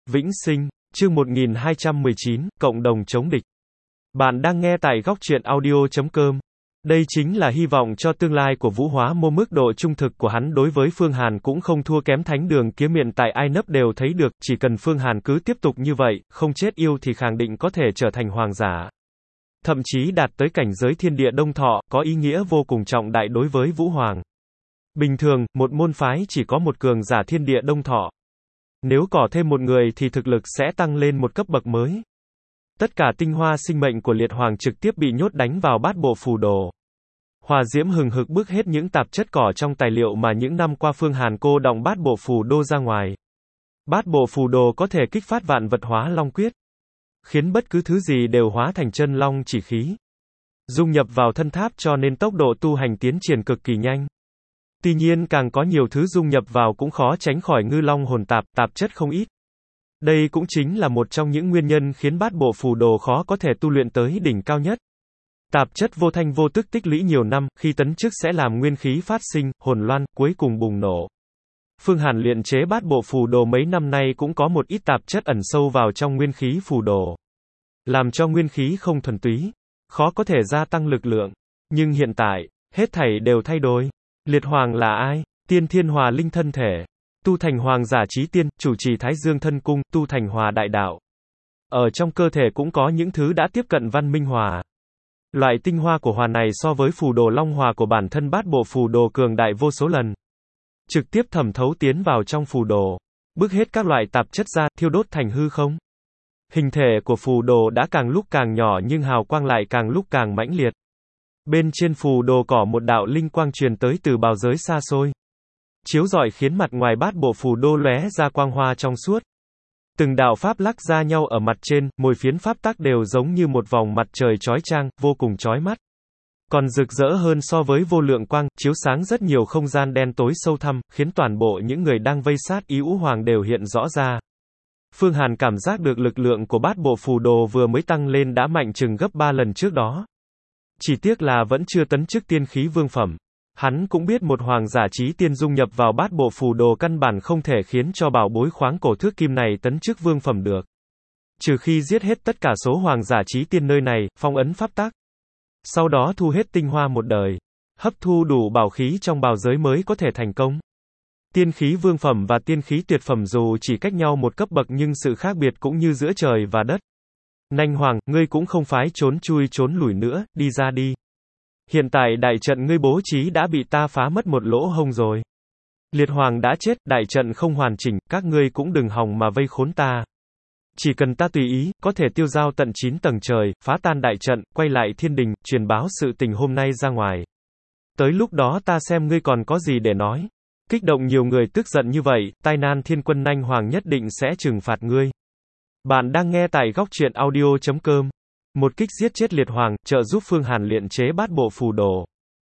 Vĩnh Sinh, chương 1219, Cộng đồng chống địch. Bạn đang nghe tại góc truyện audio.com. Đây chính là hy vọng cho tương lai của Vũ Hóa Mô, mức độ trung thực của hắn đối với Phương Hàn cũng không thua kém Thánh Đường Kiếm Miện, tại ai nấp đều thấy được, chỉ cần Phương Hàn cứ tiếp tục như vậy, không chết yêu thì khẳng định có thể trở thành hoàng giả. Thậm chí đạt tới cảnh giới thiên địa đông thọ, có ý nghĩa vô cùng trọng đại đối với Vũ Hoàng. Bình thường, một môn phái chỉ có một cường giả thiên địa đông thọ. Nếu có thêm một người thì thực lực sẽ tăng lên một cấp bậc mới. Tất cả tinh hoa sinh mệnh của Liệt Hoàng trực tiếp bị nhốt đánh vào bát bộ phù đồ. Hỏa diễm hừng hực bức hết những tạp chất cỏ trong tài liệu mà những năm qua Phương Hàn cô đọng bát bộ phù đô ra ngoài. Bát bộ phù đồ có thể kích phát vạn vật hóa long quyết, khiến bất cứ thứ gì đều hóa thành chân long chỉ khí, dung nhập vào thân tháp, cho nên tốc độ tu hành tiến triển cực kỳ nhanh. Tuy nhiên càng có nhiều thứ dung nhập vào cũng khó tránh khỏi ngư long hồn tạp chất không ít. Đây cũng chính là một trong những nguyên nhân khiến bát bộ phù đồ khó có thể tu luyện tới đỉnh cao nhất. Tạp chất vô thanh vô tức tích lũy nhiều năm, khi tấn chức sẽ làm nguyên khí phát sinh, hồn loan, cuối cùng bùng nổ. Phương Hàn luyện chế bát bộ phù đồ mấy năm nay cũng có một ít tạp chất ẩn sâu vào trong nguyên khí phù đồ, làm cho nguyên khí không thuần túy, khó có thể gia tăng lực lượng. Nhưng hiện tại, hết thảy đều thay đổi. Liệt Hoàng là ai? Tiên Thiên Hòa Linh thân thể, tu thành hoàng giả chí tiên, chủ trì Thái Dương thân cung, tu thành Hòa đại đạo. Ở trong cơ thể cũng có những thứ đã tiếp cận văn minh hòa. Loại tinh hoa của hòa này so với phù đồ long hòa của bản thân bát bộ phù đồ cường đại vô số lần. Trực tiếp thẩm thấu tiến vào trong phù đồ, bức hết các loại tạp chất ra, thiêu đốt thành hư không. Hình thể của phù đồ đã càng lúc càng nhỏ nhưng hào quang lại càng lúc càng mãnh liệt. Bên trên phù đồ có một đạo linh quang truyền tới từ bào giới xa xôi, chiếu rọi khiến mặt ngoài bát bộ phù đô lóe ra quang hoa trong suốt. Từng đạo pháp lắc ra nhau ở mặt trên, mỗi phiến pháp tắc đều giống như một vòng mặt trời chói chang, vô cùng chói mắt. Còn rực rỡ hơn so với vô lượng quang, chiếu sáng rất nhiều không gian đen tối sâu thẳm, khiến toàn bộ những người đang vây sát ý Vũ Hoàng đều hiện rõ ra. Phương Hàn cảm giác được lực lượng của bát bộ phù đồ vừa mới tăng lên đã mạnh chừng gấp 3 lần trước đó. Chỉ tiếc là vẫn chưa tấn chức tiên khí vương phẩm. Hắn cũng biết một hoàng giả chí tiên dung nhập vào bát bộ phù đồ căn bản không thể khiến cho bảo bối khoáng cổ thước kim này tấn chức vương phẩm được. Trừ khi giết hết tất cả số hoàng giả chí tiên nơi này, phong ấn pháp tắc. Sau đó thu hết tinh hoa một đời, hấp thu đủ bảo khí trong bào giới mới có thể thành công. Tiên khí vương phẩm và tiên khí tuyệt phẩm dù chỉ cách nhau một cấp bậc nhưng sự khác biệt cũng như giữa trời và đất. Nanh Hoàng, ngươi cũng không phái trốn chui trốn lủi nữa, đi ra đi. Hiện tại đại trận ngươi bố trí đã bị ta phá mất một lỗ hông rồi. Liệt Hoàng đã chết, đại trận không hoàn chỉnh, các ngươi cũng đừng hòng mà vây khốn ta. Chỉ cần ta tùy ý, có thể tiêu dao tận 9 tầng trời, phá tan đại trận, quay lại thiên đình, truyền báo sự tình hôm nay ra ngoài. Tới lúc đó ta xem ngươi còn có gì để nói. Kích động nhiều người tức giận như vậy, tai nan thiên quân Nanh Hoàng nhất định sẽ trừng phạt ngươi. Bạn đang nghe tại góc truyện audio.com. Một kích giết chết Liệt Hoàng, trợ giúp Phương Hàn luyện chế bát bộ phù đồ.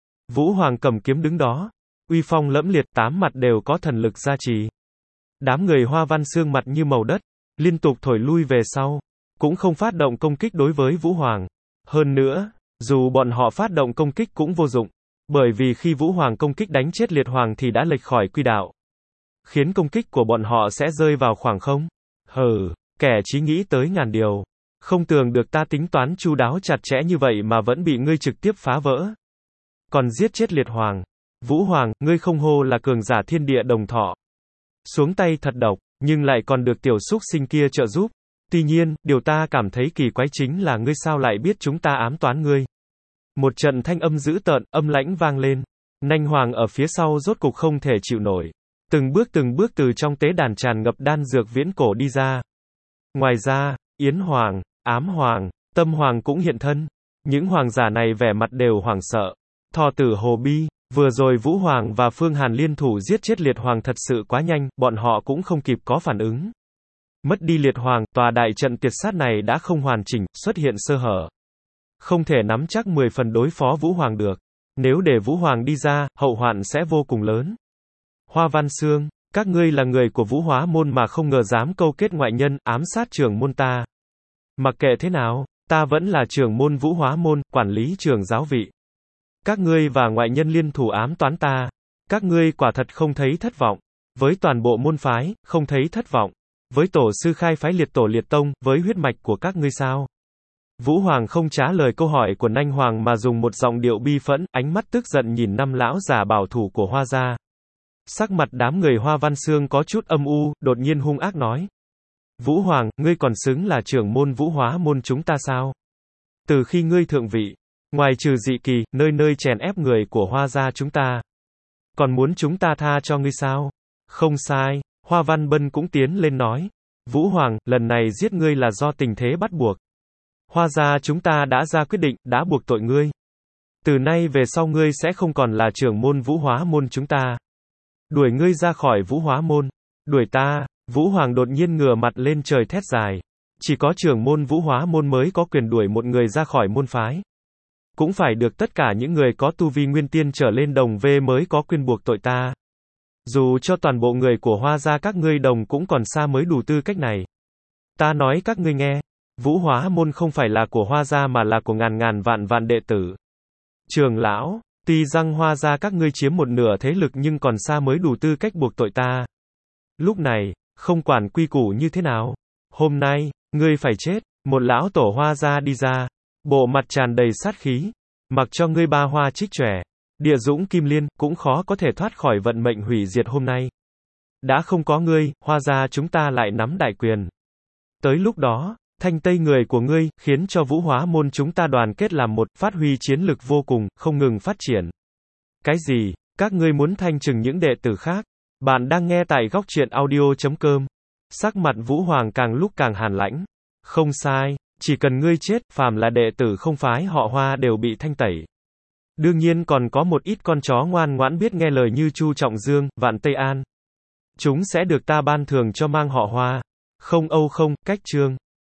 Vũ Hoàng cầm kiếm đứng đó, uy phong lẫm liệt, 8 mặt đều có thần lực gia trì. Đám người Hoa Văn Xương mặt như màu đất, liên tục thổi lui về sau, cũng không phát động công kích đối với Vũ Hoàng. Hơn nữa, dù bọn họ phát động công kích cũng vô dụng, bởi vì khi Vũ Hoàng công kích đánh chết Liệt Hoàng thì đã lệch khỏi quy đạo, khiến công kích của bọn họ sẽ rơi vào khoảng không. Hừ, kẻ chí nghĩ tới ngàn điều. Không tưởng được ta tính toán chu đáo chặt chẽ như vậy mà vẫn bị ngươi trực tiếp phá vỡ. Còn giết chết Liệt Hoàng. Vũ Hoàng, ngươi không hô là cường giả thiên địa đồng thọ. Xuống tay thật độc, nhưng lại còn được tiểu súc sinh kia trợ giúp. Tuy nhiên, điều ta cảm thấy kỳ quái chính là ngươi sao lại biết chúng ta ám toán ngươi. Một trận thanh âm dữ tợn, âm lãnh vang lên. Nanh Hoàng ở phía sau rốt cục không thể chịu nổi. Từng bước từ trong tế đàn tràn ngập đan dược viễn cổ đi ra. Ngoài ra, Yến Hoàng, Ám Hoàng, Tâm Hoàng cũng hiện thân. Những hoàng giả này vẻ mặt đều hoảng sợ. Thò tử hồ bi, vừa rồi Vũ Hoàng và Phương Hàn liên thủ giết chết Liệt Hoàng thật sự quá nhanh, bọn họ cũng không kịp có phản ứng. Mất đi Liệt Hoàng, tòa đại trận tiệt sát này đã không hoàn chỉnh, xuất hiện sơ hở. Không thể nắm chắc 10 phần đối phó Vũ Hoàng được. Nếu để Vũ Hoàng đi ra, hậu hoạn sẽ vô cùng lớn. Hoa Văn Xương, các ngươi là người của Vũ Hóa môn mà không ngờ dám câu kết ngoại nhân, ám sát trưởng môn ta. Mặc kệ thế nào, ta vẫn là trưởng môn Vũ Hóa môn, quản lý trường giáo vị. Các ngươi và ngoại nhân liên thủ ám toán ta. Các ngươi quả thật không thấy thất vọng. Với toàn bộ môn phái, không thấy thất vọng. Với tổ sư khai phái liệt tổ liệt tông, với huyết mạch của các ngươi sao? Vũ Hoàng không trả lời câu hỏi của Nanh Hoàng mà dùng một giọng điệu bi phẫn, ánh mắt tức giận nhìn năm lão già bảo thủ của Hoa gia. Sắc mặt đám người Hoa Văn Xương có chút âm u, đột nhiên hung ác nói. Vũ Hoàng, ngươi còn xứng là trưởng môn Vũ Hóa môn chúng ta sao? Từ khi ngươi thượng vị, ngoài trừ dị kỳ, nơi nơi chèn ép người của Hoa gia chúng ta, còn muốn chúng ta tha cho ngươi sao? Không sai, Hoa Văn Bân cũng tiến lên nói. Vũ Hoàng, lần này giết ngươi là do tình thế bắt buộc. Hoa gia chúng ta đã ra quyết định, đã buộc tội ngươi. Từ nay về sau ngươi sẽ không còn là trưởng môn Vũ Hóa môn chúng ta. Đuổi ngươi ra khỏi Vũ Hóa môn. Đuổi ta. Vũ Hoàng đột nhiên ngửa mặt lên trời thét dài. Chỉ có trưởng môn Vũ Hóa môn mới có quyền đuổi một người ra khỏi môn phái. Cũng phải được tất cả những người có tu vi nguyên tiên trở lên đồng V mới có quyền buộc tội ta. Dù cho toàn bộ người của Hoa gia các ngươi đồng cũng còn xa mới đủ tư cách này. Ta nói các ngươi nghe. Vũ Hóa môn không phải là của Hoa gia mà là của ngàn ngàn vạn vạn đệ tử. Trường lão, tuy rằng Hoa gia các ngươi chiếm một nửa thế lực nhưng còn xa mới đủ tư cách buộc tội ta. Lúc này, không quản quy củ như thế nào, hôm nay, ngươi phải chết. Một lão tổ Hoa gia đi ra, bộ mặt tràn đầy sát khí, mặc cho ngươi ba hoa trích chòe, địa dũng kim liên, cũng khó có thể thoát khỏi vận mệnh hủy diệt hôm nay. Đã không có ngươi, Hoa gia chúng ta lại nắm đại quyền. Tới lúc đó, thanh tây người của ngươi, khiến cho Vũ Hóa môn chúng ta đoàn kết làm một, phát huy chiến lực vô cùng, không ngừng phát triển. Cái gì? Các ngươi muốn thanh trừng những đệ tử khác? Bạn đang nghe tại góc truyện audio.com. Sắc mặt Vũ Hoàng càng lúc càng hàn lãnh. Không sai, chỉ cần ngươi chết, phàm là đệ tử không phái họ Hoa đều bị thanh tẩy. Đương nhiên còn có một ít con chó ngoan ngoãn biết nghe lời như Chu Trọng Dương, Vạn Tây An. Chúng sẽ được ta ban thưởng cho mang họ Hoa. Không Âu không, cách chương.